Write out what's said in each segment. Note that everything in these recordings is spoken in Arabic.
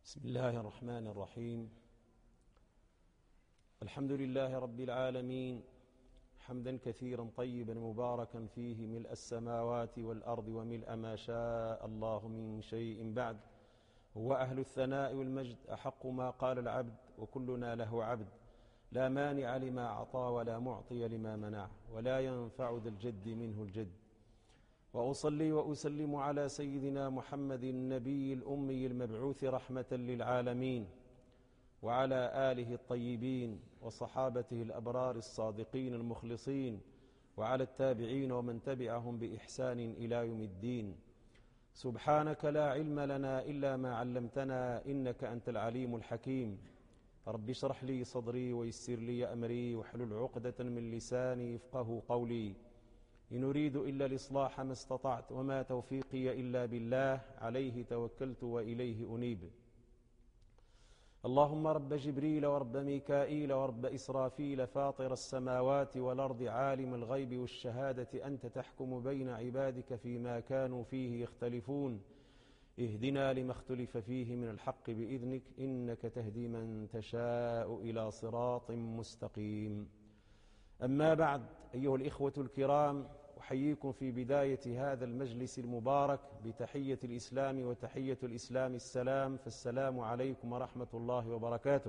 بسم الله الرحمن الرحيم. الحمد لله رب العالمين، حمدا كثيرا طيبا مباركا فيه، ملء السماوات والأرض وملء ما شاء الله من شيء بعد. هو أهل الثناء والمجد، أحق ما قال العبد وكلنا له عبد. لا مانع لما أعطى ولا معطي لما منع، ولا ينفع ذا الجد منه الجد. وأصلي وأسلم على سيدنا محمد النبي الأمي المبعوث رحمة للعالمين، وعلى آله الطيبين وصحابته الأبرار الصادقين المخلصين، وعلى التابعين ومن تبعهم بإحسان إلى يوم الدين. سبحانك لا علم لنا إلا ما علمتنا، إنك أنت العليم الحكيم. رب اشرح لي صدري ويسر لي أمري واحلل عقدة من لساني يفقه قولي. إن أريد إلا الإصلاح ما استطعت، وما توفيقي إلا بالله، عليه توكلت وإليه أنيب. اللهم رب جبريل ورب ميكائيل ورب إسرافيل، فاطر السماوات والأرض، عالم الغيب والشهادة، أنت تحكم بين عبادك فيما كانوا فيه يختلفون. اهدنا لما اختلف فيه من الحق بإذنك، إنك تهدي من تشاء إلى صراط مستقيم. أما بعد، أيها الإخوة الكرام، أحييكم في بداية هذا المجلس المبارك بتحية الإسلام، وتحية الإسلام السلام، فالسلام عليكم ورحمة الله وبركاته.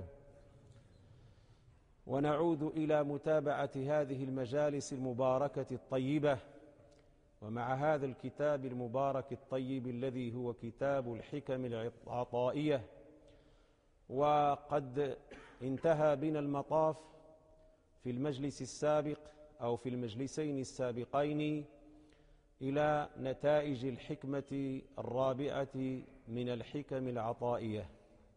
ونعود إلى متابعة هذه المجالس المباركة الطيبة، ومع هذا الكتاب المبارك الطيب الذي هو كتاب الحكم العطائية. وقد انتهى بنا المطاف في المجلس السابق أو في المجلسين السابقين إلى نتائج الحكمة الرابعة من الحكم العطائية.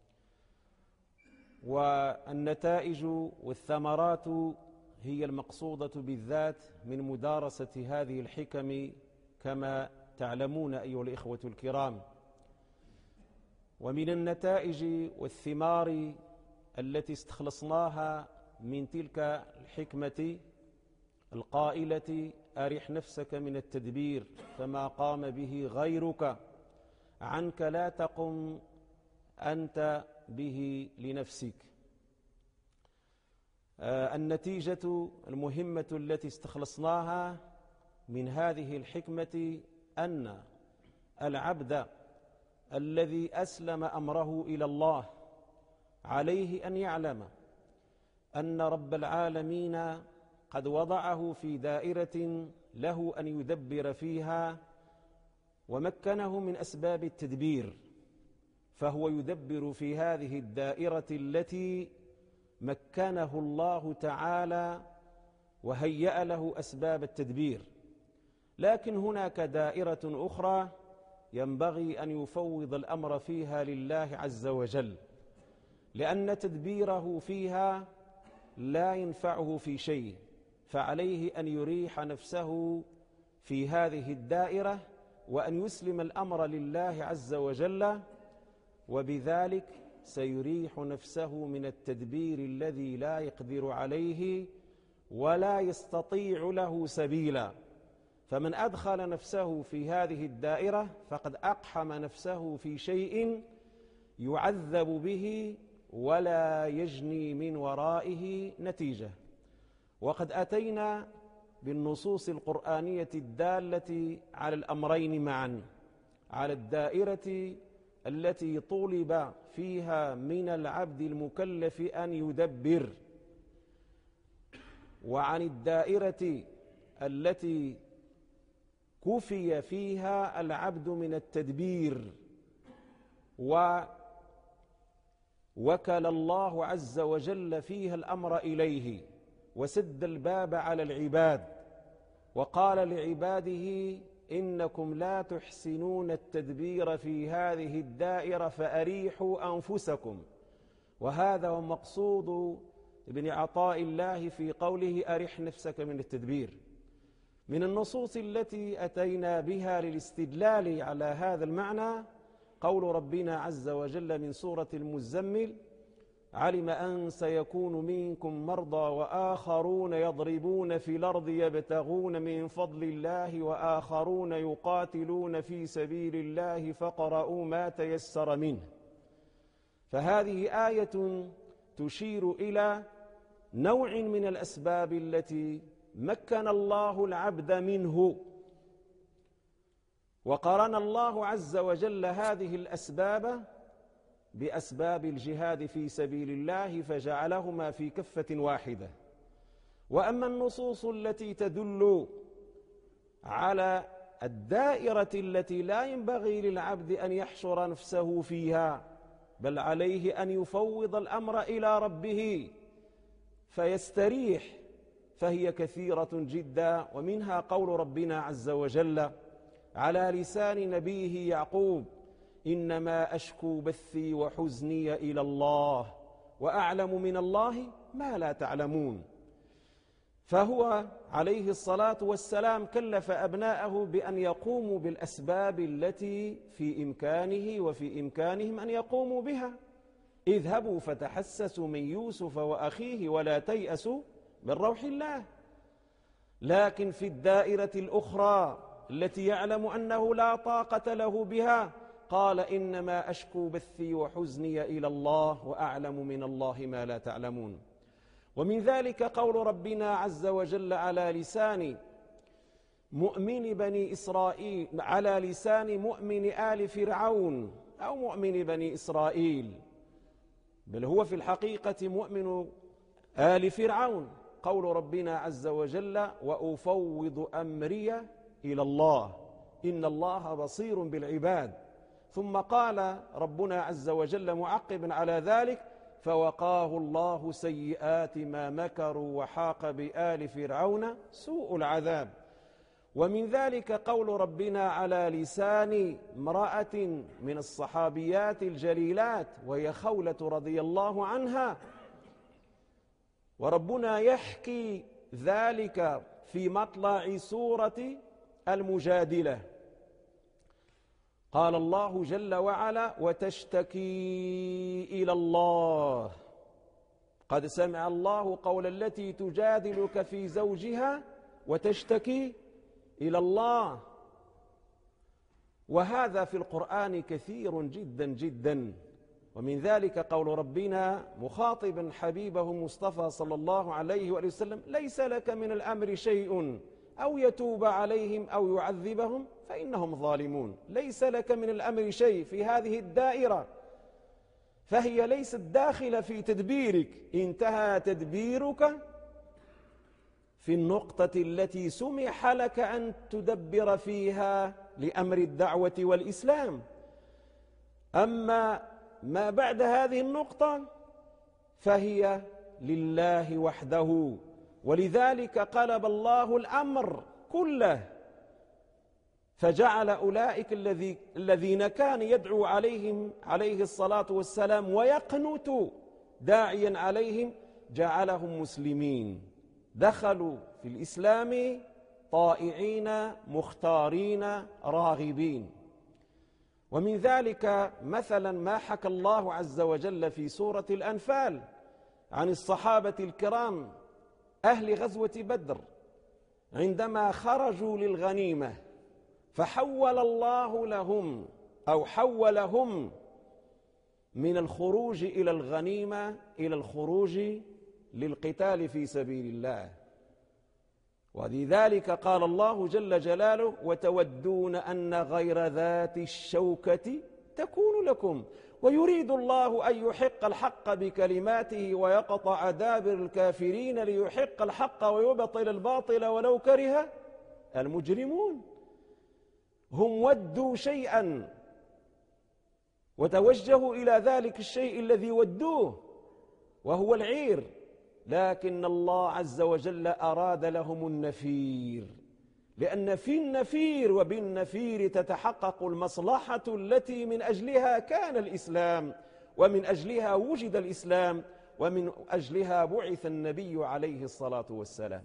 والنتائج والثمرات هي المقصودة بالذات من مدارسة هذه الحكم، كما تعلمون أيها الإخوة الكرام. ومن النتائج والثمار التي استخلصناها من تلك الحكمة القائلة: أرح نفسك من التدبير، فما قام به غيرك عنك لا تقم أنت به لنفسك. النتيجة المهمة التي استخلصناها من هذه الحكمة أن العبد الذي أسلم أمره إلى الله عليه أن يعلم أن رب العالمين قد وضعه في دائرة له أن يدبر فيها، ومكنه من أسباب التدبير، فهو يدبر في هذه الدائرة التي مكنه الله تعالى وهيأ له أسباب التدبير. لكن هناك دائرة أخرى ينبغي أن يفوض الأمر فيها لله عز وجل، لأن تدبيره فيها لا ينفعه في شيء، فعليه أن يريح نفسه في هذه الدائرة وأن يسلم الأمر لله عز وجل، وبذلك سيريح نفسه من التدبير الذي لا يقدر عليه ولا يستطيع له سبيلا. فمن أدخل نفسه في هذه الدائرة فقد أقحم نفسه في شيء يعذب به ولا يجني من ورائه نتيجة. وقد أتينا بالنصوص القرآنية الدالة على الأمرين معا: على الدائرة التي طولب فيها من العبد المكلف أن يدبر، وعن الدائرة التي كفي فيها العبد من التدبير، ووكل الله عز وجل فيها الأمر إليه، وسد الباب على العباد، وقال لعباده: إنكم لا تحسنون التدبير في هذه الدائرة فأريحوا أنفسكم. وهذا هو مقصود ابن عطاء الله في قوله: أرح نفسك من التدبير. من النصوص التي أتينا بها للاستدلال على هذا المعنى قول ربنا عز وجل من سورة المزمل: علم أن سيكون منكم مرضى وآخرون يضربون في الأرض يبتغون من فضل الله وآخرون يقاتلون في سبيل الله فاقرؤوا ما تيسر منه. فهذه آية تشير إلى نوع من الأسباب التي مكن الله العبد منه، وقرن الله عز وجل هذه الأسباب بأسباب الجهاد في سبيل الله فجعلهما في كفة واحدة. وأما النصوص التي تدل على الدائرة التي لا ينبغي للعبد أن يحشر نفسه فيها، بل عليه أن يفوض الأمر إلى ربه فيستريح، فهي كثيرة جدا. ومنها قول ربنا عز وجل على لسان نبيه يعقوب: إنما أشكو بثي وحزني إلى الله وأعلم من الله ما لا تعلمون. فهو عليه الصلاة والسلام كلف أبناءه بأن يقوموا بالأسباب التي في إمكانه وفي إمكانهم أن يقوموا بها. اذهبوا فتحسسوا من يوسف وأخيه ولا تيأسوا من روح الله. لكن في الدائرة الأخرى التي يعلم أنه لا طاقة له بها قال: إنما أشكو بثي وحزني إلى الله وأعلم من الله ما لا تعلمون. ومن ذلك قول ربنا عز وجل على لسان مؤمن بني إسرائيل، على لسان مؤمن آل فرعون أو مؤمن بني إسرائيل، بل هو في الحقيقة مؤمن آل فرعون. قول ربنا عز وجل: وأفوض أمري إلى الله إن الله بصير بالعباد. ثم قال ربنا عز وجل معقبا على ذلك: فوقاه الله سيئات ما مكروا وحاق بآل فرعون سوء العذاب. ومن ذلك قول ربنا على لسان امرأة من الصحابيات الجليلات وهي خولة رضي الله عنها، وربنا يحكي ذلك في مطلع سورة المجادلة. قال الله جل وعلا: وتشتكي إلى الله قد سمع الله قول التي تجادلك في زوجها وتشتكي إلى الله. وهذا في القرآن كثير جدا جدا. ومن ذلك قول ربنا مخاطبا حبيبه مصطفى صلى الله عليه وآله وسلم: ليس لك من الأمر شيء أو يتوب عليهم أو يعذبهم فإنهم ظالمون. ليس لك من الأمر شيء في هذه الدائرة، فهي ليست داخلة في تدبيرك، انتهى تدبيرك في النقطة التي سمح لك أن تدبر فيها لأمر الدعوة والإسلام. أما ما بعد هذه النقطة فهي لله وحده، ولذلك قلب الله الأمر كله فجعل أولئك الذين كان يدعو عليهم عليه الصلاة والسلام ويقنت داعيا عليهم جعلهم مسلمين، دخلوا في الإسلام طائعين مختارين راغبين. ومن ذلك مثلا ما حكى الله عز وجل في سورة الأنفال عن الصحابة الكرام أهل غزوة بدر عندما خرجوا للغنيمة، فحول الله لهم أو حولهم من الخروج إلى الغنيمة إلى الخروج للقتال في سبيل الله. ولذلك قال الله جل جلاله: وتودون أن غير ذات الشوكة تكون لكم ويريد الله أن يحق الحق بكلماته ويقطع دابر الكافرين ليحق الحق ويبطل الباطل ولو كره المجرمون. هم ودوا شيئا وتوجهوا إلى ذلك الشيء الذي ودوه وهو العير، لكن الله عز وجل أراد لهم النفير، لأن في النفير وبالنفير تتحقق المصلحة التي من أجلها كان الإسلام، ومن أجلها وجد الإسلام، ومن أجلها بعث النبي عليه الصلاة والسلام.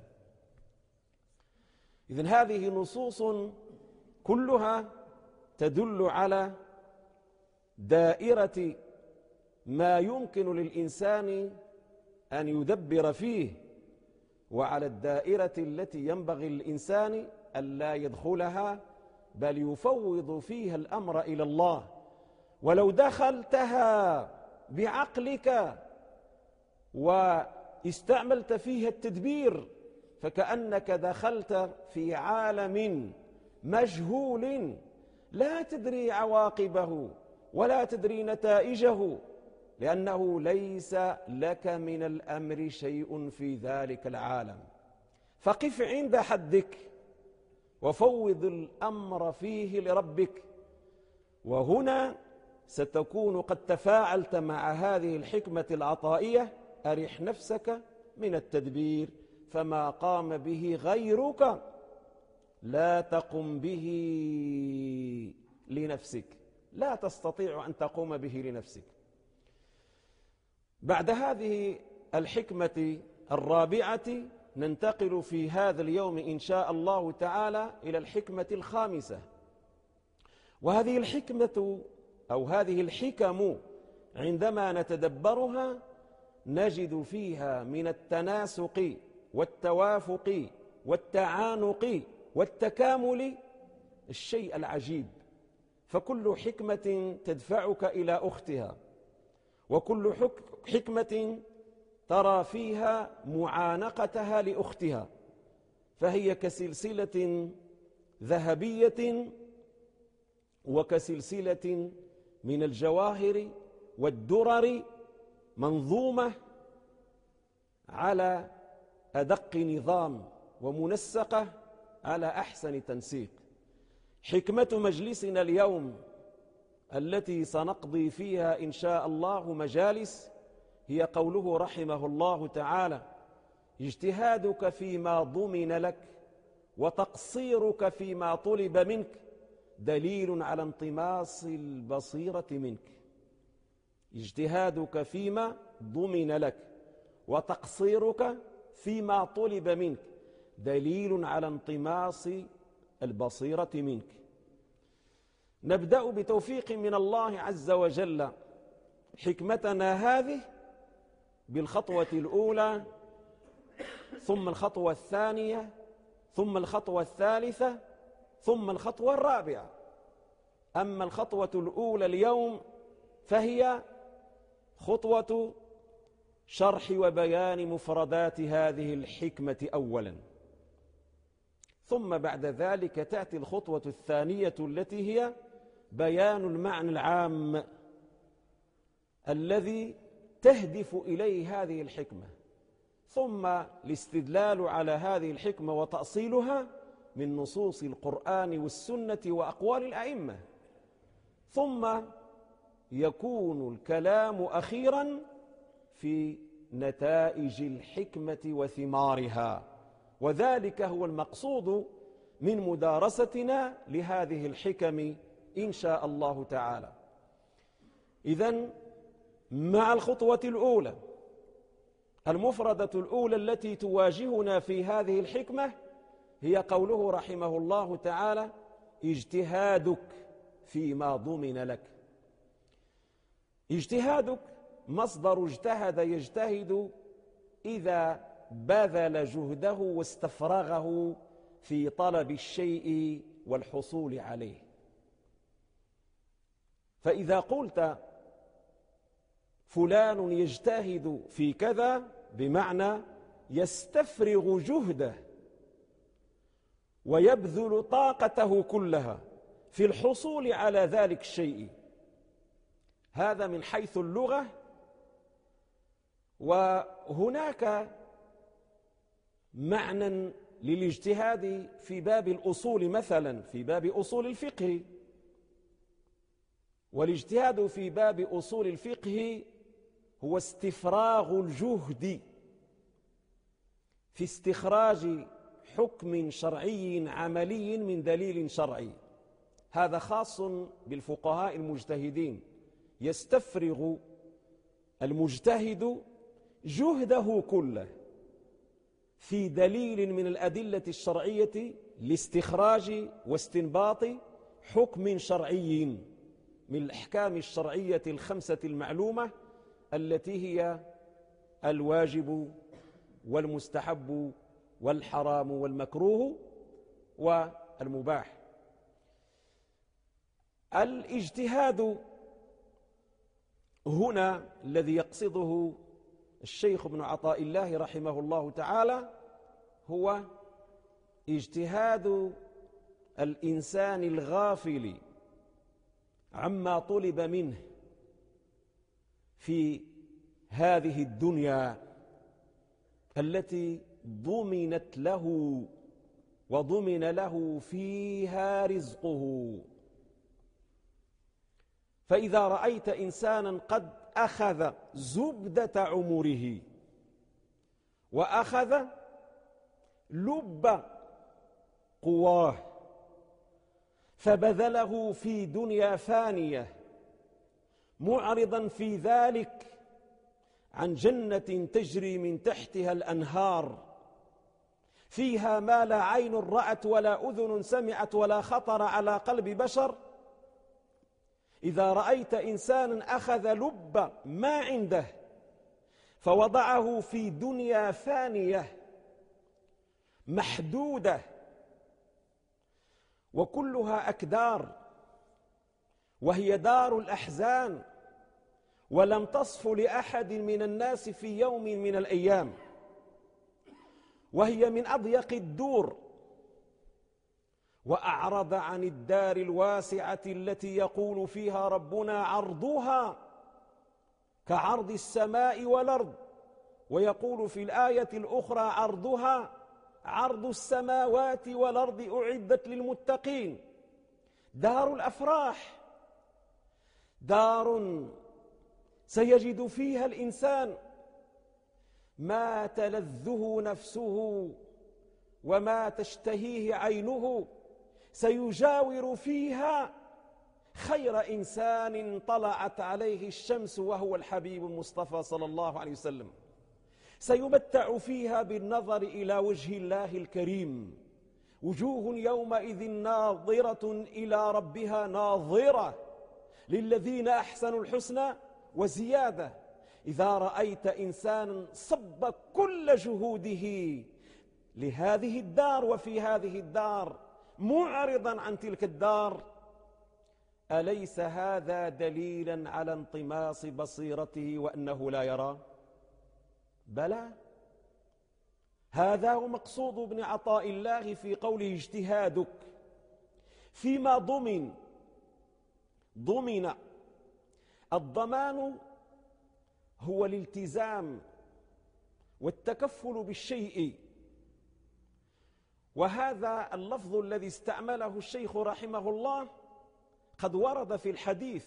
إذن هذه نصوص كلها تدل على دائرة ما يمكن للإنسان أن يدبر فيه، وعلى الدائرة التي ينبغي للإنسان ألا يدخلها بل يفوض فيها الأمر إلى الله. ولو دخلتها بعقلك واستعملت فيها التدبير، فكأنك دخلت في عالم مجهول لا تدري عواقبه ولا تدري نتائجه، لأنه ليس لك من الأمر شيء في ذلك العالم. فقف عند حدك وفوض الأمر فيه لربك، وهنا ستكون قد تفاعلت مع هذه الحكمة العطائية. أرح نفسك من التدبير، فما قام به غيرك لا تقم به لنفسك، لا تستطيع أن تقوم به لنفسك. بعد هذه الحكمة الرابعة ننتقل في هذا اليوم إن شاء الله تعالى إلى الحكمة الخامسة. وهذه الحكمة أو هذه الحكم عندما نتدبرها نجد فيها من التناسق والتوافق والتعانق والتكامل الشيء العجيب. فكل حكمة تدفعك إلى أختها، وكل حكمة ترى فيها معانقتها لأختها، فهي كسلسلة ذهبية وكسلسلة من الجواهر والدرر منظومة على أدق نظام ومنسقة على أحسن تنسيق. حكمة مجلسنا اليوم التي سنقضي فيها إن شاء الله مجالس هي قوله رحمه الله تعالى: اجتهادك فيما ضمن لك وتقصيرك فيما طلب منك دليل على انطماس البصيرة منك. اجتهادك فيما ضمن لك وتقصيرك فيما طلب منك دليل على انطماس البصيرة منك. نبدأ بتوفيق من الله عز وجل حكمتنا هذه بالخطوة الأولى، ثم الخطوة الثانية، ثم الخطوة الثالثة، ثم الخطوة الرابعة. أما الخطوة الأولى اليوم فهي خطوة شرح وبيان مفردات هذه الحكمة أولا، ثم بعد ذلك تأتي الخطوة الثانية التي هي بيان المعنى العام الذي تهدف إليه هذه الحكمة، ثم الاستدلال على هذه الحكمة وتأصيلها من نصوص القرآن والسنة وأقوال الأئمة، ثم يكون الكلام أخيرا في نتائج الحكمة وثمارها، وذلك هو المقصود من مدارستنا لهذه الحكم إن شاء الله تعالى. إذن مع الخطوة الأولى، المفردة الأولى التي تواجهنا في هذه الحكمة هي قوله رحمه الله تعالى: اجتهادك فيما ضمن لك. اجتهادك مصدر اجتهد يجتهد إذا بذل جهده واستفرغه في طلب الشيء والحصول عليه. فإذا قلت فلان يجتهد في كذا بمعنى يستفرغ جهده ويبذل طاقته كلها في الحصول على ذلك الشيء. هذا من حيث اللغة. وهناك معنى للاجتهاد في باب الأصول، مثلا في باب أصول الفقه. والاجتهاد في باب أصول الفقه هو استفراغ الجهد في استخراج حكم شرعي عملي من دليل شرعي. هذا خاص بالفقهاء المجتهدين. يستفرغ المجتهد جهده كله في دليل من الأدلة الشرعية لاستخراج واستنباط حكم شرعي من الأحكام الشرعية الخمسة المعلومة التي هي الواجب والمستحب والحرام والمكروه والمباح. الاجتهاد هنا الذي يقصده الشيخ ابن عطاء الله رحمه الله تعالى هو اجتهاد الإنسان الغافل عما طلب منه في هذه الدنيا التي ضمنت له وضمن له فيها رزقه. فإذا رأيت إنسانا قد أخذ زبدة عمره وأخذ لب قواه فبذله في دنيا فانية معرضا في ذلك عن جنة تجري من تحتها الأنهار فيها ما لا عين رأت ولا أذن سمعت ولا خطر على قلب بشر، إذا رأيت إنسانا أخذ لب ما عنده فوضعه في دنيا فانية محدودة وكلها أكدار وهي دار الأحزان ولم تصف لأحد من الناس في يوم من الأيام، وهي من أضيق الدور، وأعرض عن الدار الواسعة التي يقول فيها ربنا عرضها كعرض السماء والأرض، ويقول في الآية الأخرى عرضها عرض السماوات والأرض أعدت للمتقين. دار الأفراح، دار سيجد فيها الإنسان ما تلذه نفسه وما تشتهيه عينه، سيجاور فيها خير إنسان طلعت عليه الشمس وهو الحبيب المصطفى صلى الله عليه وسلم، سيمتع فيها بالنظر إلى وجه الله الكريم، وجوه يومئذ ناظرة إلى ربها ناظرة للذين أحسنوا الحسنى وزيادة. إذا رأيت إنسانا صب كل جهوده لهذه الدار وفي هذه الدار معرضا عن تلك الدار، أليس هذا دليلا على انطماس بصيرته وأنه لا يرى؟ بلى، هذا هو مقصود ابن عطاء الله في قوله اجتهادك فيما ضمن. الضمان هو الالتزام والتكفل بالشيء، وهذا اللفظ الذي استعمله الشيخ رحمه الله قد ورد في الحديث،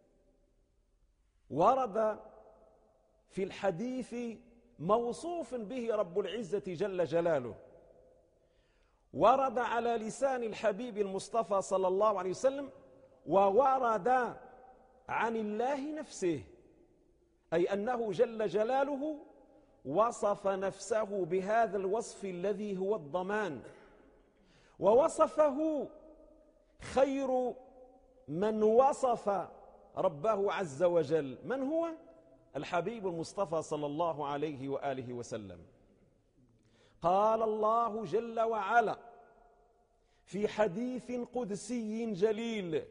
ورد في الحديث موصوف به رب العزة جل جلاله، ورد على لسان الحبيب المصطفى صلى الله عليه وسلم، وورد عن الله نفسه، أي أنه جل جلاله وصف نفسه بهذا الوصف الذي هو الضمان، ووصفه خير من وصف ربه عز وجل. من هو؟ الحبيب المصطفى صلى الله عليه وآله وسلم. قال الله جل وعلا في حديث قدسي جليل،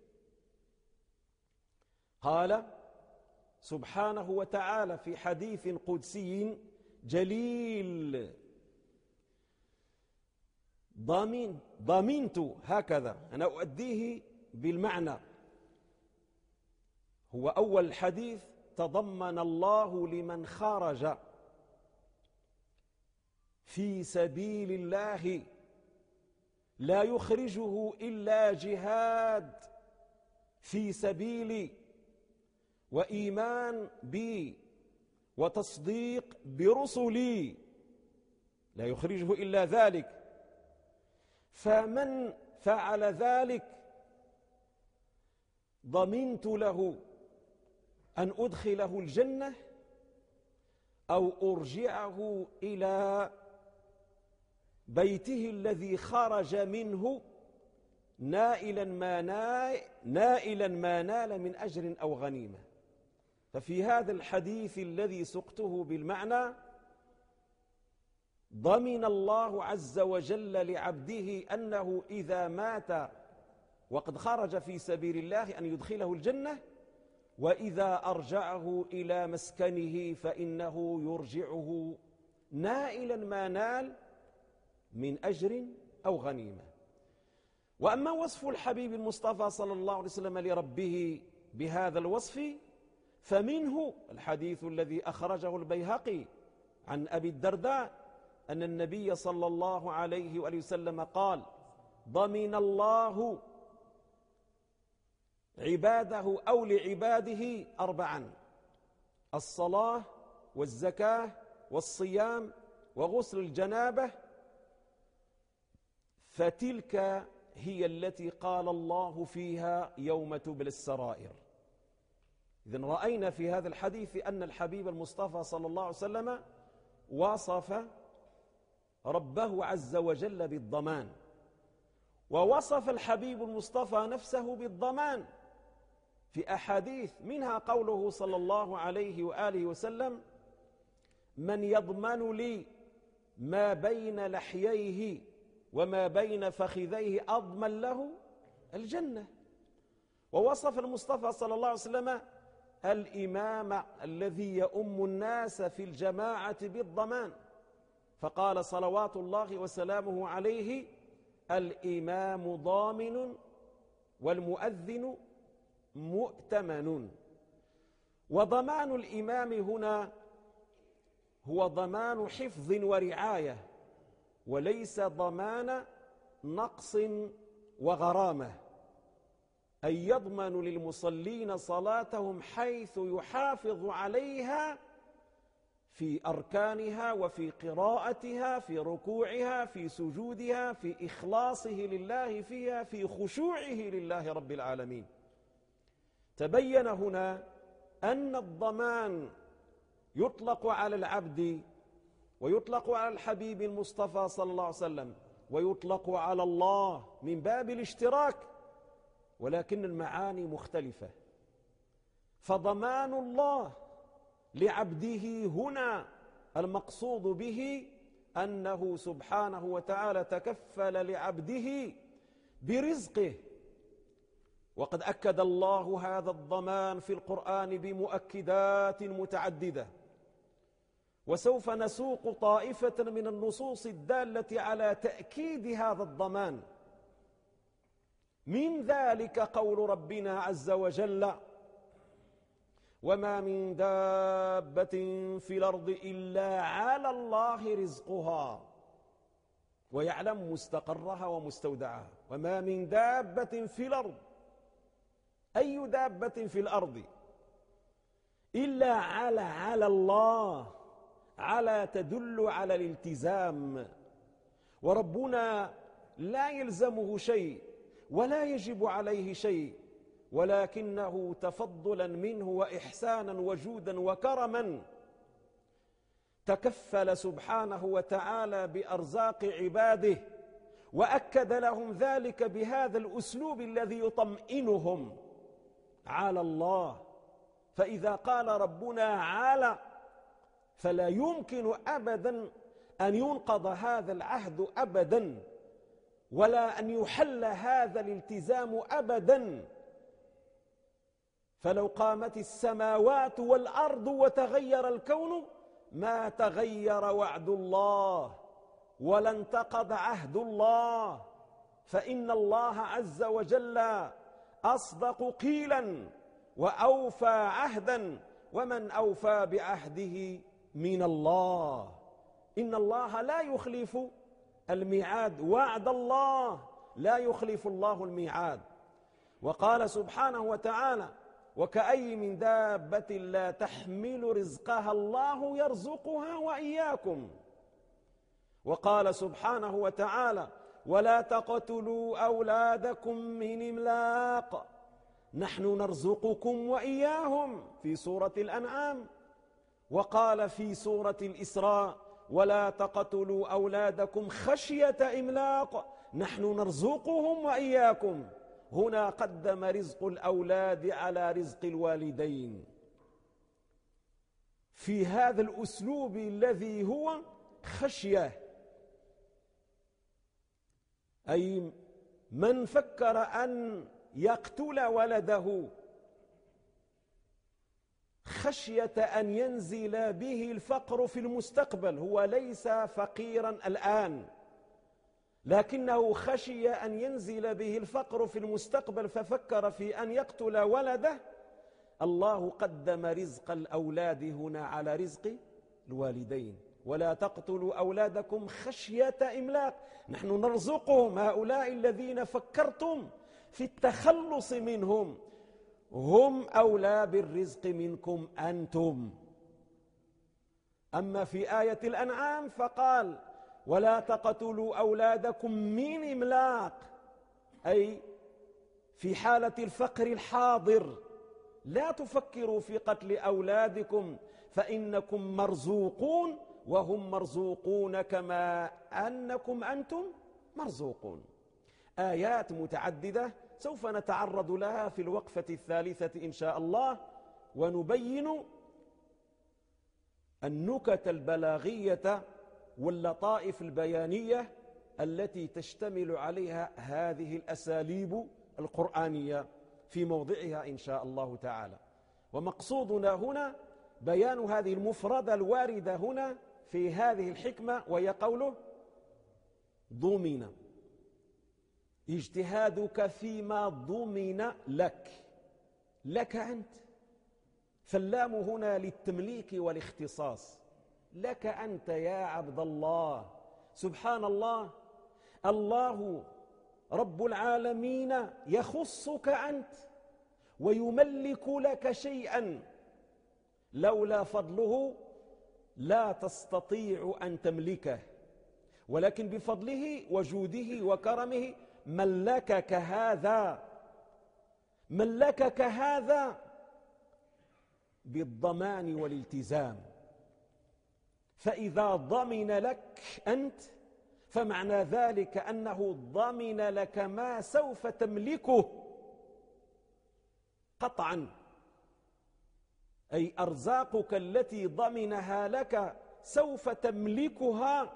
قال سبحانه وتعالى في حديث قدسي جليل: ضمنت، هكذا أنا أؤديه بالمعنى. هو أول حديث تضمن الله لمن خرج في سبيل الله لا يخرجه إلا جهاد في سبيلي وإيمان بي وتصديق برسلي، لا يخرجه إلا ذلك. فمن فعل ذلك ضمنت له أن أدخله الجنة أو أرجعه إلى بيته الذي خرج منه نائلا ما نال من أجر أو غنيمة. ففي هذا الحديث الذي سقته بالمعنى ضمن الله عز وجل لعبده أنه إذا مات وقد خرج في سبيل الله أن يدخله الجنة، وإذا أرجعه إلى مسكنه فإنه يرجعه نائلا ما نال من أجر أو غنيمة. وأما وصف الحبيب المصطفى صلى الله عليه وسلم لربه بهذا الوصف فمنه الحديث الذي أخرجه البيهقي عن أبي الدرداء أن النبي صلى الله عليه وآله وسلم قال: ضمن الله عباده أو لعباده 4: الصلاة والزكاة والصيام وغسل الجنابة، فتلك هي التي قال الله فيها يوم تبلى السرائر. إذن رأينا في هذا الحديث أن الحبيب المصطفى صلى الله عليه وسلم وصف ربه عز وجل بالضمان، ووصف الحبيب المصطفى نفسه بالضمان في أحاديث، منها قوله صلى الله عليه وآله وسلم: من يضمن لي ما بين لحييه وما بين فخذيه أضمن له الجنة. ووصف المصطفى صلى الله عليه وسلم الإمام الذي يؤم الناس في الجماعة بالضمان، فقال صلوات الله وسلامه عليه: الإمام ضامن والمؤذن مؤتمن. وضمان الإمام هنا هو ضمان حفظ ورعاية، وليس ضمان نقص وغرامة، أي يضمن للمصلين صلاتهم حيث يحافظ عليها في أركانها وفي قراءتها، في ركوعها، في سجودها، في إخلاصه لله فيها، في خشوعه لله رب العالمين. تبين هنا أن الضمان يطلق على العبد، ويطلق على الحبيب المصطفى صلى الله عليه وسلم، ويطلق على الله من باب الاشتراك، ولكن المعاني مختلفة. فضمان الله لعبده هنا المقصود به أنه سبحانه وتعالى تكفل لعبده برزقه، وقد أكد الله هذا الضمان في القرآن بمؤكدات متعددة، وسوف نسوق طائفة من النصوص الدالة على تأكيد هذا الضمان. من ذلك قول ربنا عز وجل: وما من دابة في الأرض إلا على الله رزقها ويعلم مستقرها ومستودعها. وما من دابة في الأرض، أي دابة في الأرض، إلا على الله، على تدل على الالتزام، وربنا لا يلزمه شيء ولا يجب عليه شيء، ولكنه تفضلا منه وإحسانا وجودا وكرما تكفل سبحانه وتعالى بأرزاق عباده، وأكد لهم ذلك بهذا الأسلوب الذي يطمئنهم على الله. فإذا قال ربنا على، فلا يمكن أبدا أن ينقض هذا العهد أبدا، ولا أن يحل هذا الالتزام أبدا. فلو قامت السماوات والأرض وتغير الكون ما تغير وعد الله ولا انتقض عهد الله، فإن الله عز وجل أصدق قيلا وأوفى عهدا، ومن أوفى بعهده من الله. إن الله لا يخلف الميعاد، وعد الله لا يخلف الله الميعاد. وقال سبحانه وتعالى: وكأي من دابة لا تحمل رزقها الله يرزقها وإياكم. وقال سبحانه وتعالى: ولا تقتلوا أولادكم من إملاق نحن نرزقكم وإياهم في سورة الأنعام. وقال في سورة الإسراء: ولا تقتلوا أولادكم خشية إملاق نحن نرزقهم وإياكم. هنا قدم رزق الأولاد على رزق الوالدين في هذا الأسلوب الذي هو خشية، أي من فكر أن يقتل ولده خشية أن ينزل به الفقر في المستقبل. هو ليس فقيرا الآن، لكنه خشي أن ينزل به الفقر في المستقبل ففكر في أن يقتل ولده. الله قدم رزق الأولاد هنا على رزق الوالدين. ولا تقتلوا أولادكم خشية إملاق، نحن نرزقهم. هؤلاء الذين فكرتم في التخلص منهم هم أولى بالرزق منكم أنتم. أما في آية الأنعام فقال ولا تقتلوا أولادكم من إملاق، أي في حالة الفقر الحاضر لا تفكروا في قتل أولادكم فإنكم مرزوقون وهم مرزوقون كما أنكم أنتم مرزوقون. آيات متعددة سوف نتعرض لها في الوقفة الثالثة إن شاء الله، ونبين النكت البلاغية واللطائف البيانية التي تشتمل عليها هذه الأساليب القرآنية في موضعها إن شاء الله تعالى. ومقصودنا هنا بيان هذه المفردة الواردة هنا في هذه الحكمة، وهي قوله ضمن، اجتهادك فيما ضمن لك أنت. فاللام هنا للتمليك والاختصاص، لك أنت يا عبد الله. سبحان الله، الله رب العالمين يخصك أنت ويملك لك شيئا لولا فضله لا تستطيع أن تملكه، ولكن بفضله وجوده وكرمه ملكك هذا بالضمان والالتزام. فإذا ضمن لك أنت فمعنى ذلك أنه ضمن لك ما سوف تملكه قطعا، أي أرزاقك التي ضمنها لك سوف تملكها،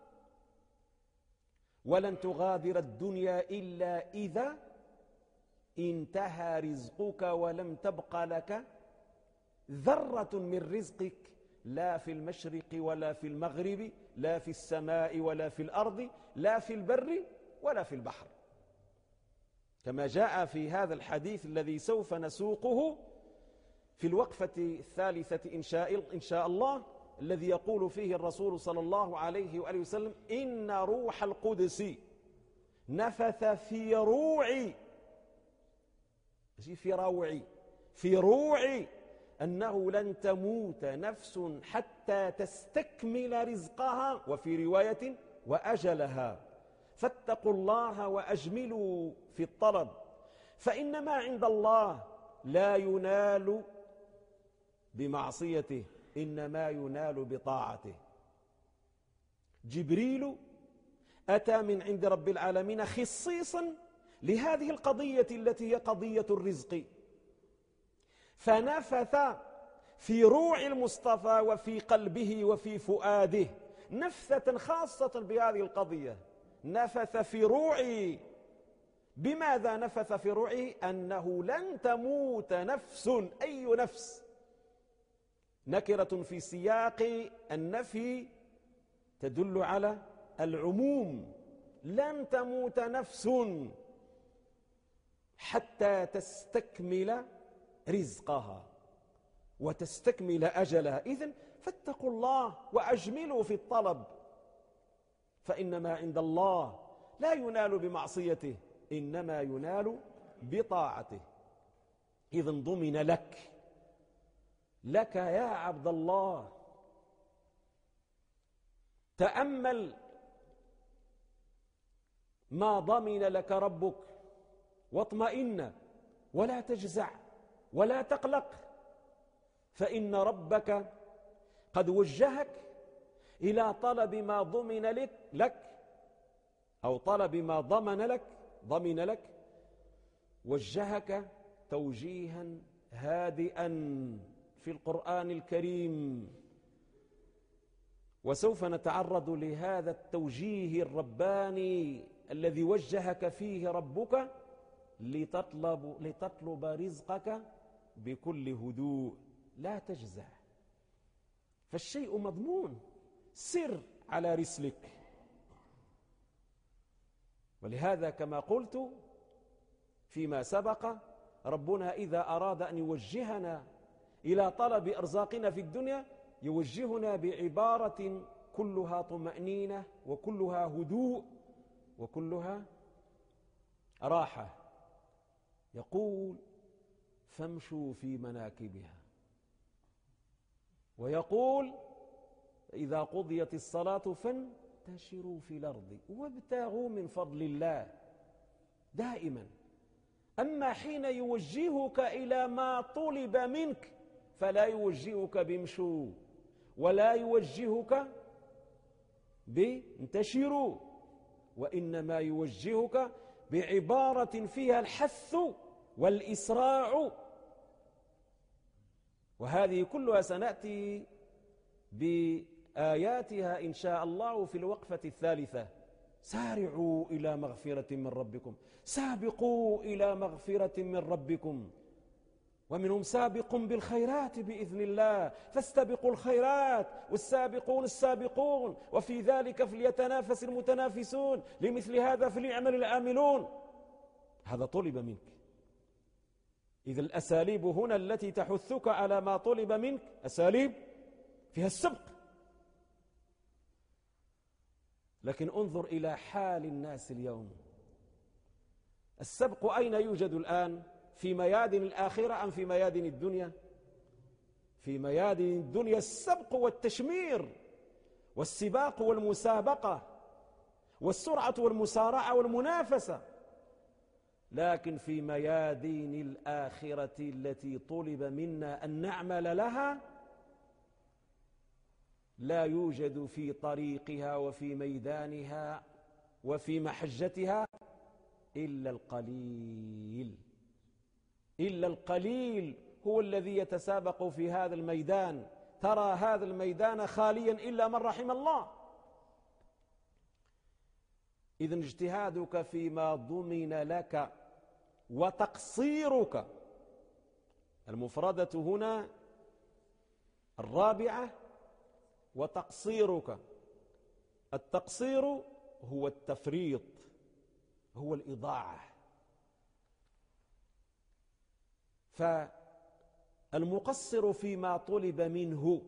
ولن تغادر الدنيا إلا إذا انتهى رزقك ولم تبق لك ذرة من رزقك، لا في المشرق ولا في المغرب، لا في السماء ولا في الأرض، لا في البر ولا في البحر، كما جاء في هذا الحديث الذي سوف نسوقه في الوقفة الثالثة إن شاء الله، الذي يقول فيه الرسول صلى الله عليه وآله وسلم إن روح القدس نفث في روعي، في روعي أنه لن تموت نفس حتى تستكمل رزقها، وفي رواية وأجلها، فاتقوا الله وأجملوا في الطلب، فإن ما عند الله لا ينال بمعصيته إنما ينال بطاعته. جبريل أتى من عند رب العالمين خصيصا لهذه القضية التي هي قضية الرزق، فنفث في روع المصطفى وفي قلبه وفي فؤاده نفثة خاصة بهذه القضية. نفث في روعي. بماذا نفث في روعي؟ أنه لن تموت نفس. أي نفس؟ نكرة في سياق النفي تدل على العموم. لن تموت نفس حتى تستكمل رزقها وتستكمل أجلها. إذن فاتقوا الله وأجملوا في الطلب، فإن ما عند الله لا ينال بمعصيته إنما ينال بطاعته. إذن ضمن لك يا عبد الله. تأمل ما ضمن لك ربك واطمئن ولا تجزع ولا تقلق، فإن ربك قد وجهك إلى طلب ما ضمن لك أو طلب ما ضمن لك وجهك توجيها هادئا في القرآن الكريم. وسوف نتعرض لهذا التوجيه الرباني الذي وجهك فيه ربك لتطلب رزقك بكل هدوء لا تجزع، فالشيء مضمون، سر على رسلك. ولهذا كما قلت فيما سبق، ربنا إذا أراد أن يوجهنا إلى طلب أرزاقنا في الدنيا يوجهنا بعبارة كلها طمأنينة وكلها هدوء وكلها راحة. يقول: فامشوا في مناكبها. ويقول: إذا قضيت الصلاة فانتشروا في الأرض وابتغوا من فضل الله. دائما. أما حين يوجهك إلى ما طلب منك فلا يوجهك بامشوا، ولا يوجهك بانتشروا، وإنما يوجهك بعبارة فيها الحث والإسراع. وهذه كلها سنأتي بآياتها إن شاء الله في الوقفة الثالثة. سارعوا إلى مغفرة من ربكم، سابقوا إلى مغفرة من ربكم، ومنهم سابق بالخيرات بإذن الله، فاستبقوا الخيرات والسابقون السابقون، وفي ذلك فليتنافس المتنافسون، لمثل هذا فليعمل العاملون. هذا طلب منك. إذا الأساليب هنا التي تحثك على ما طلب منك أساليب فيها السبق. لكن انظر إلى حال الناس اليوم. السبق أين يوجد الآن؟ في ميادن الآخرة أم في ميادن الدنيا؟ في ميادن الدنيا السبق والتشمير والسباق والمسابقة والسرعة والمسارعة والمنافسة. لكن في ميادين الآخرة التي طلب منا أن نعمل لها لا يوجد في طريقها وفي ميدانها وفي محجتها إلا القليل. إلا القليل هو الذي يتسابق في هذا الميدان. ترى هذا الميدان خاليا إلا من رحم الله. إذن اجتهادك فيما ضمن لك وتقصيرك، المفردة هنا الرابعة، وتقصيرك. التقصير هو التفريط، هو الإضاعة. فالمقصر فيما طلب منه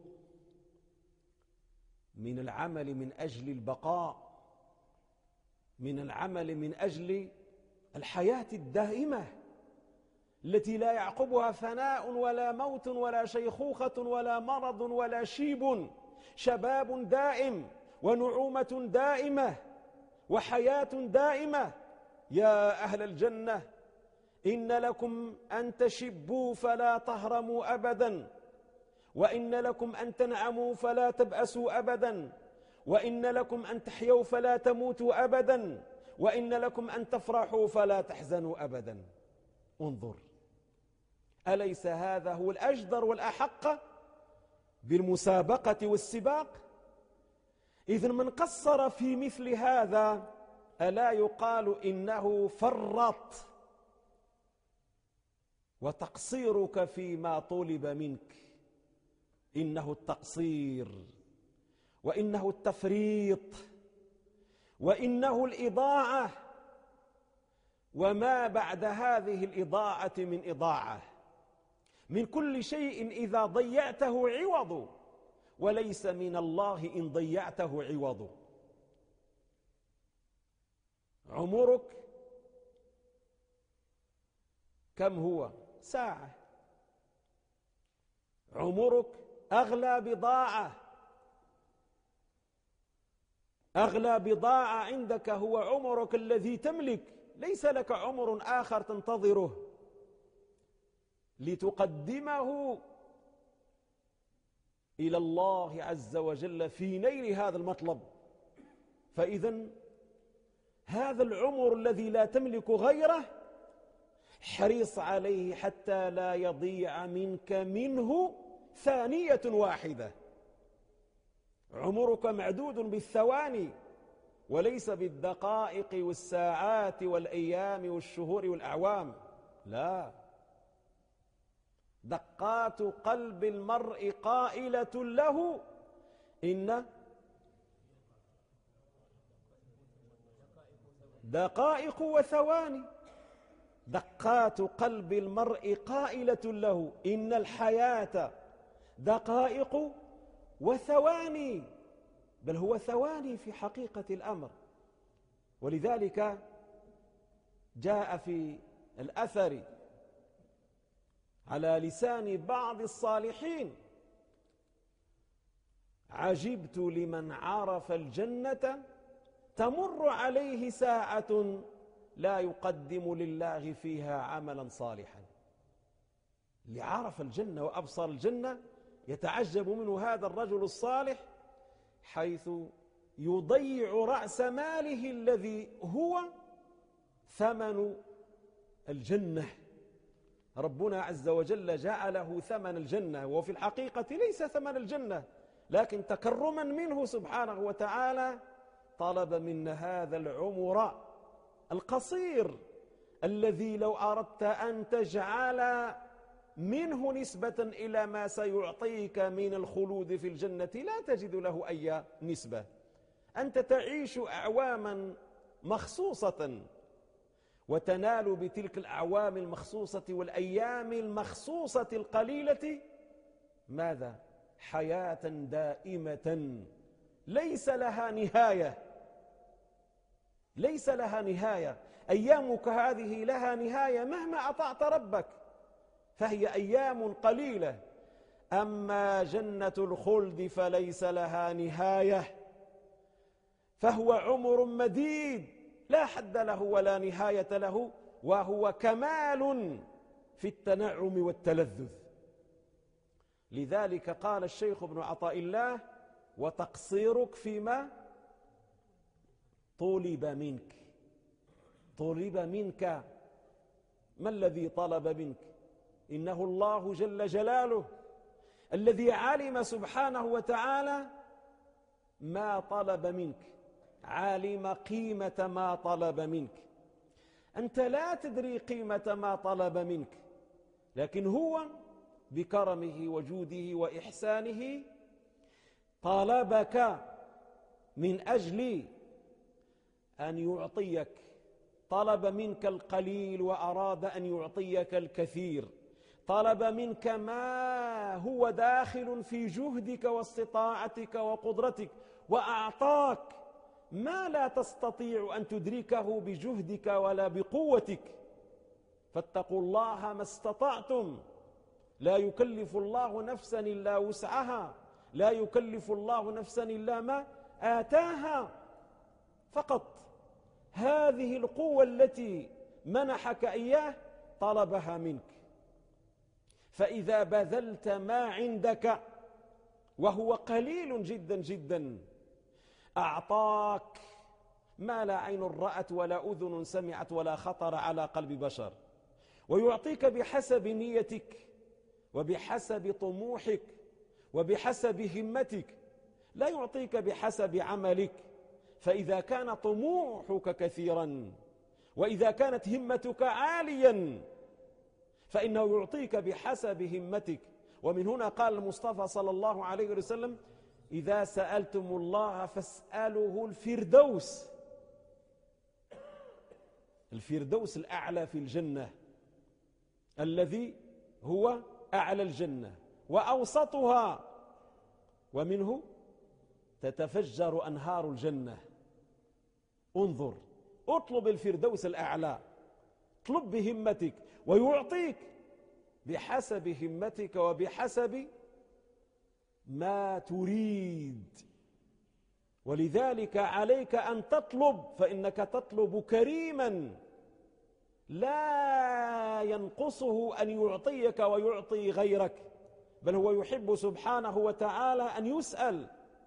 من العمل من أجل البقاء، من العمل من أجل الحياة الدائمة التي لا يعقبها فناء ولا موت ولا شيخوخة ولا مرض ولا شيب، شباب دائم ونعومة دائمة وحياة دائمة. يا أهل الجنة إن لكم أن تشبوا فلا تهرموا أبدا، وإن لكم أن تنعموا فلا تبأسوا أبدا، وإن لكم أن تحيوا فلا تموتوا أبدا، وإن لكم أن تفرحوا فلا تحزنوا أبدا. انظر، أليس هذا هو الأجدر والأحق بالمسابقة والسباق؟ إذن من قصر في مثل هذا ألا يقال إنه فرط؟ وتقصيرك فيما طلب منك إنه التقصير، وإنه التفريط، وإنه الإضاعة، وما بعد هذه الإضاعة من إضاعة. من كل شيء إذا ضيعته عوض، وليس من الله إن ضيعته عوض. عمرك كم هو؟ ساعة. عمرك أغلى بضاعة. أغلى بضاعة عندك هو عمرك الذي تملك. ليس لك عمر آخر تنتظره لتقدمه إلى الله عز وجل في نيل هذا المطلب. فإذن هذا العمر الذي لا تملك غيره حريص عليه حتى لا يضيع منك منه ثانية واحدة. عمرك معدود بالثواني وليس بالدقائق والساعات والأيام والشهور والأعوام. لا، دقات قلب المرء قائلة له إن دقائق وثواني. دقات قلب المرء قائلة له إن الحياة دقائق وثواني، بل هو ثواني في حقيقة الأمر. ولذلك جاء في الأثر على لسان بعض الصالحين: عجبت لمن عرف الجنة تمر عليه ساعة لا يقدم لله فيها عملا صالحا. اللي عرف الجنة وأبصر الجنة يتعجب منه هذا الرجل الصالح، حيث يضيع رأس ماله الذي هو ثمن الجنة. ربنا عز وجل جعله ثمن الجنة، وفي الحقيقة ليس ثمن الجنة، لكن تكرما منه سبحانه وتعالى طلب منا هذا العمر القصير الذي لو أردت أن تجعل منه نسبة إلى ما سيعطيك من الخلود في الجنة لا تجد له أي نسبة. أنت تعيش أعواما مخصوصة وتنال بتلك الأعوام المخصوصة والأيام المخصوصة القليلة ماذا؟ حياة دائمة ليس لها نهاية، ليس لها نهاية. أيامك هذه لها نهاية مهما أطعت ربك، فهي أيام قليلة. أما جنة الخلد فليس لها نهاية، فهو عمر مديد لا حد له ولا نهاية له، وهو كمال في التنعم والتلذذ. لذلك قال الشيخ ابن عطاء الله: وتقصيرك فيما طلب منك. طلب منك، ما الذي طلب منك؟ إنه الله جل جلاله الذي علم سبحانه وتعالى ما طلب منك، علم قيمة ما طلب منك. أنت لا تدري قيمة ما طلب منك، لكن هو بكرمه وجوده وإحسانه طلبك من أجل أن يعطيك، طلب منك القليل وأراد أن يعطيك الكثير، طلب منك ما هو داخل في جهدك واستطاعتك وقدرتك، وأعطاك ما لا تستطيع أن تدركه بجهدك ولا بقوتك. فاتقوا الله ما استطعتم، لا يكلف الله نفسا إلا وسعها، لا يكلف الله نفسا إلا ما آتاها. فقط هذه القوة التي منحك إياه طلبها منك. فإذا بذلت ما عندك وهو قليل جدا جدا، أعطاك ما لا عين رأت ولا أذن سمعت ولا خطر على قلب بشر، ويعطيك بحسب نيتك وبحسب طموحك وبحسب همتك، لا يعطيك بحسب عملك. فإذا كان طموحك كثيرا وإذا كانت همتك عاليا فإنه يعطيك بحسب همتك. ومن هنا قال المصطفى صلى الله عليه وسلم: إذا سألتم الله فاسألوه الفردوس. الفردوس الأعلى في الجنة، الذي هو أعلى الجنة وأوسطها، ومنه تتفجر أنهار الجنة. انظر، اطلب الفردوس الأعلى، اطلب بهمتك ويعطيك بحسب همتك وبحسب ما تريد. ولذلك عليك أن تطلب، فإنك تطلب كريما لا ينقصه أن يعطيك ويعطي غيرك، بل هو يحب سبحانه وتعالى أن يسأل.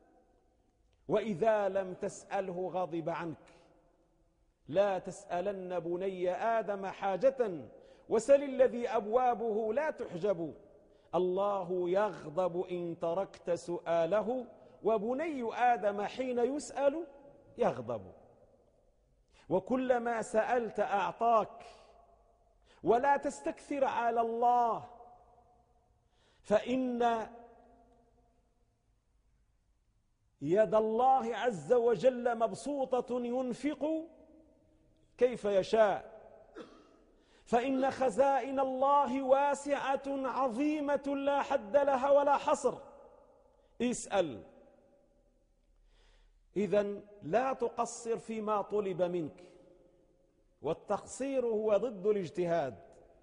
وإذا لم تسأله غضب عنك. لا تسألن بني آدم حاجة وسل الذي أبوابه لا تحجب. الله يغضب إن تركت سؤاله، وبني آدم حين يسأل يغضب. وكلما سألت أعطاك. ولا تستكثر على الله، فإن يد الله عز وجل مبسوطة ينفق كيف يشاء، فإن خزائن الله واسعة عظيمة لا حد لها ولا حصر. اسأل. إذن لا تقصر فيما طلب منك، والتقصير هو ضد الاجتهاد.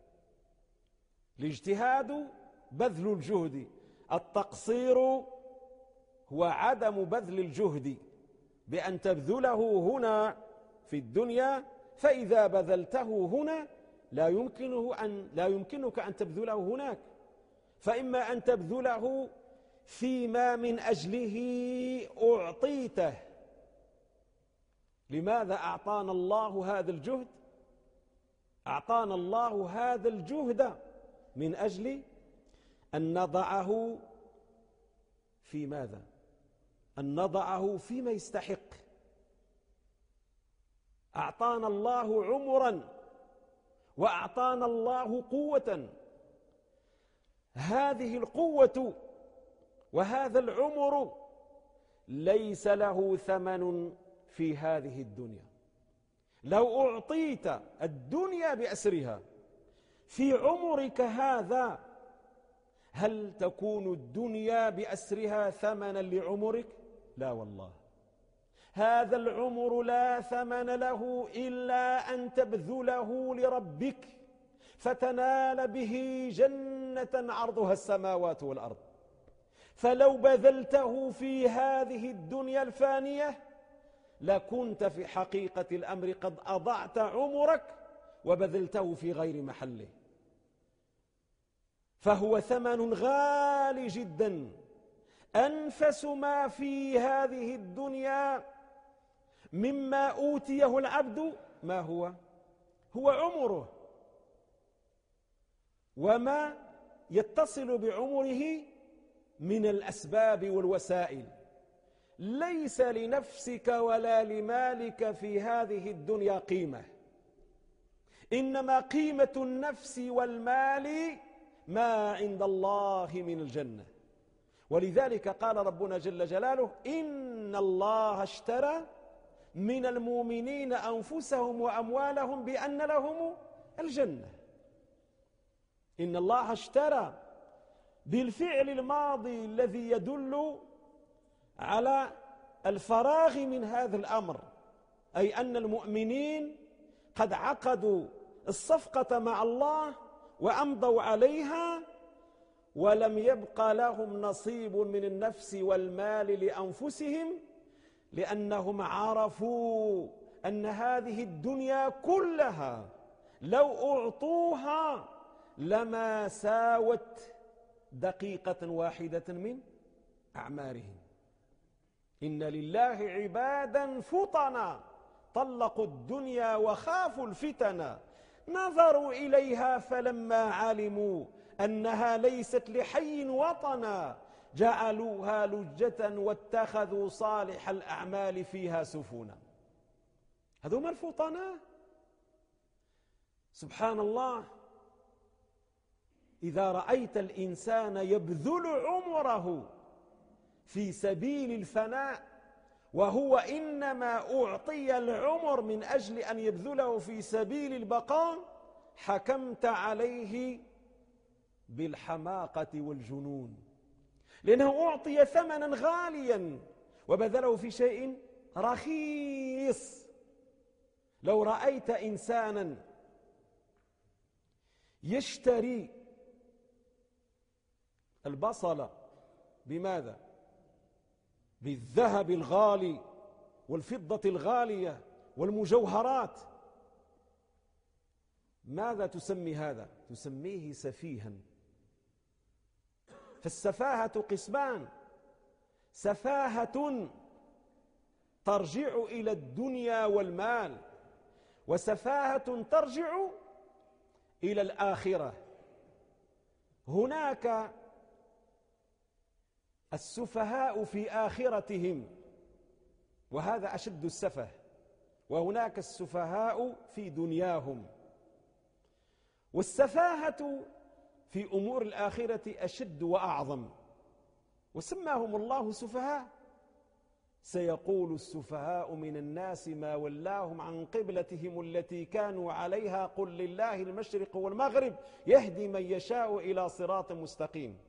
الاجتهاد بذل الجهد، التقصير هو عدم بذل الجهد، بأن تبذله هنا في الدنيا، فإذا بذلته هنا لا يمكنك أن تبذله هناك. فإما أن تبذله فيما من أجله أعطيته. لماذا أعطانا الله هذا الجهد؟ أعطانا الله هذا الجهد من أجل أن نضعه في ماذا؟ أن نضعه فيما يستحق. أعطانا الله عمرا وأعطانا الله قوة. هذه القوة وهذا العمر ليس له ثمن في هذه الدنيا. لو أعطيت الدنيا بأسرها في عمرك هذا، هل تكون الدنيا بأسرها ثمنا لعمرك؟ لا والله. هذا العمر لا ثمن له إلا أن تبذله لربك فتنال به جنة عرضها السماوات والأرض. فلو بذلته في هذه الدنيا الفانية لكنت في حقيقة الأمر قد أضعت عمرك وبذلته في غير محله. فهو ثمن غالي جدا. أنفس ما في هذه الدنيا مما أوتيه العبد ما هو؟ هو عمره، وما يتصل بعمره من الأسباب والوسائل. ليس لنفسك ولا لمالك في هذه الدنيا قيمة، إنما قيمة النفس والمال ما عند الله من الجنة. ولذلك قال ربنا جل جلاله: إن الله اشترى من المؤمنين أنفسهم وأموالهم بأن لهم الجنة. إن الله اشترى بالفعل الماضي الذي يدل على الفراغ من هذا الأمر، أي أن المؤمنين قد عقدوا الصفقة مع الله وأمضوا عليها، ولم يبق لهم نصيب من النفس والمال لأنفسهم، لأنهم عرفوا أن هذه الدنيا كلها لو أعطوها لما ساوت دقيقة واحدة من أعمارهم. إن لله عبادا فطنا طلقوا الدنيا وخافوا الفتن، نظروا إليها فلما علموا أنها ليست لحي وطنا جعلوها لجة واتخذوا صالح الأعمال فيها سفنا. هذوم الفطناء. سبحان الله. إذا رأيت الإنسان يبذل عمره في سبيل الفناء وهو إنما أعطي العمر من أجل أن يبذله في سبيل البقاء، حكمت عليه بالحماقة والجنون، لأنه أعطي ثمنا غاليا وبذله في شيء رخيص. لو رأيت إنسانا يشتري البصل بماذا؟ بالذهب الغالي والفضة الغالية والمجوهرات، ماذا تسمي هذا؟ تسميه سفيها. فالسفاهة قسمان: سفاهة ترجع إلى الدنيا والمال، وسفاهة ترجع إلى الآخرة. هناك السفهاء في آخرتهم وهذا أشد السفه، وهناك السفهاء في دنياهم. والسفاهة في أمور الآخرة أشد وأعظم، وسماهم الله سفهاء. سيقول السفهاء من الناس ما ولاهم عن قبلتهم التي كانوا عليها قل لله المشرق والمغرب يهدي من يشاء إلى صراط مستقيم.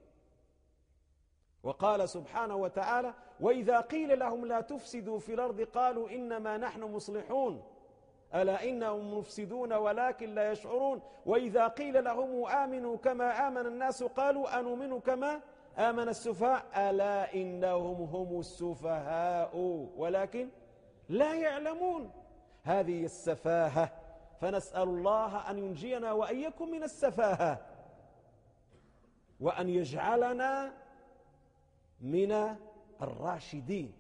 وقال سبحانه وتعالى وإذا قيل لهم لا تفسدوا في الأرض قالوا إنما نحن مصلحون ألا إنهم مفسدون ولكن لا يشعرون. وإذا قيل لهم آمنوا كما آمن الناس قالوا أنؤمن كما آمن السفهاء ألا إنهم هم السفهاء ولكن لا يعلمون. هذه السفاهة، فنسأل الله أن ينجينا وإياكم من السفاهة، وأن يجعلنا من الراشدين.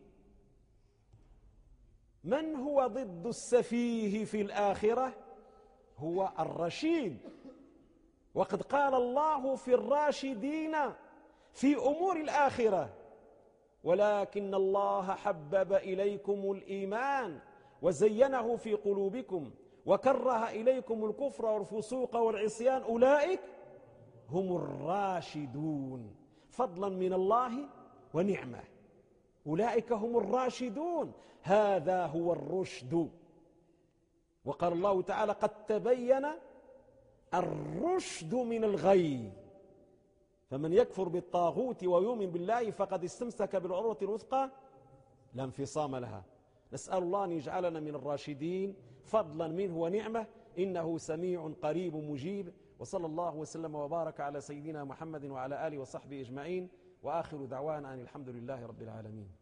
من هو ضد السفيه في الآخرة؟ هو الرشيد. وقد قال الله في الراشدين في أمور الآخرة ولكن الله حبب إليكم الإيمان وزينه في قلوبكم وكره إليكم الكفر والفسوق والعصيان أولئك هم الراشدون فضلا من الله ونعمة. أولئك هم الراشدون، هذا هو الرشد. وقال الله تعالى قد تبين الرشد من الغي، فمن يكفر بالطاغوت ويؤمن بالله فقد استمسك بالعروة الوثقى لا انفصام لها. نسأل الله أن يجعلنا من الراشدين فضلا منه ونعمة، إنه سميع قريب مجيب. وصلى الله وسلم وبارك على سيدنا محمد وعلى آله وصحبه أجمعين، وآخر دعوانا أن الحمد لله رب العالمين.